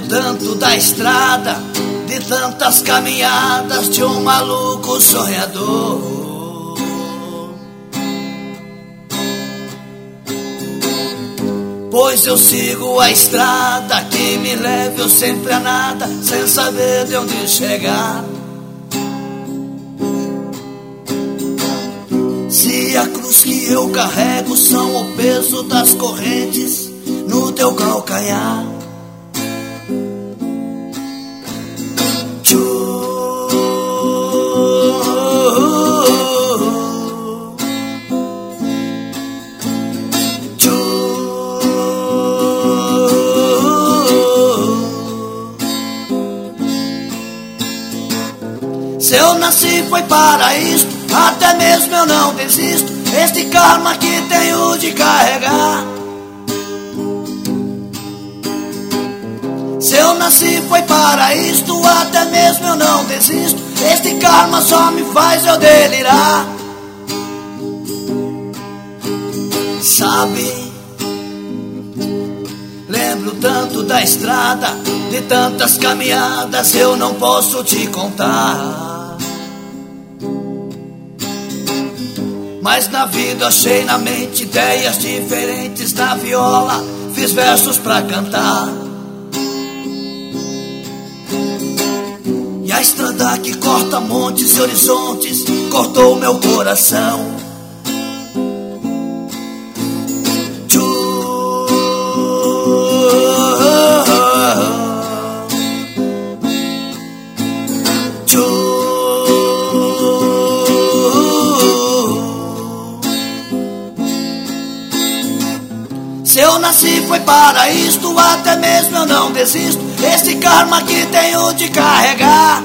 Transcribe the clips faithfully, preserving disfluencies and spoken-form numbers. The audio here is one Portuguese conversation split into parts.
tanto da estrada, de tantas caminhadas de um maluco sonhador. Pois eu sigo a estrada que me leva eu sempre a nada, sem saber de onde chegar. Se a cruz que eu carrego são o peso das correntes no teu calcanhar. Se eu nasci foi para isto, até mesmo eu não desisto. Este karma que tenho de carregar. Se eu nasci foi para isto, até mesmo eu não desisto. Este karma só me faz eu delirar. Sabe, lembro tanto da estrada, de tantas caminhadas eu não posso te contar. Mas na vida achei na mente ideias diferentes. Na viola fiz versos pra cantar. E a estrada que corta montes e horizontes cortou meu coração. Se eu nasci foi para isto, até mesmo eu não desisto. Este karma que tenho de carregar.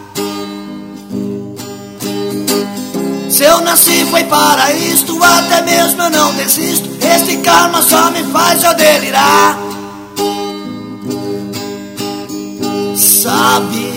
Se eu nasci foi para isto, até mesmo eu não desisto. Este karma só me faz eu delirar. Sabe,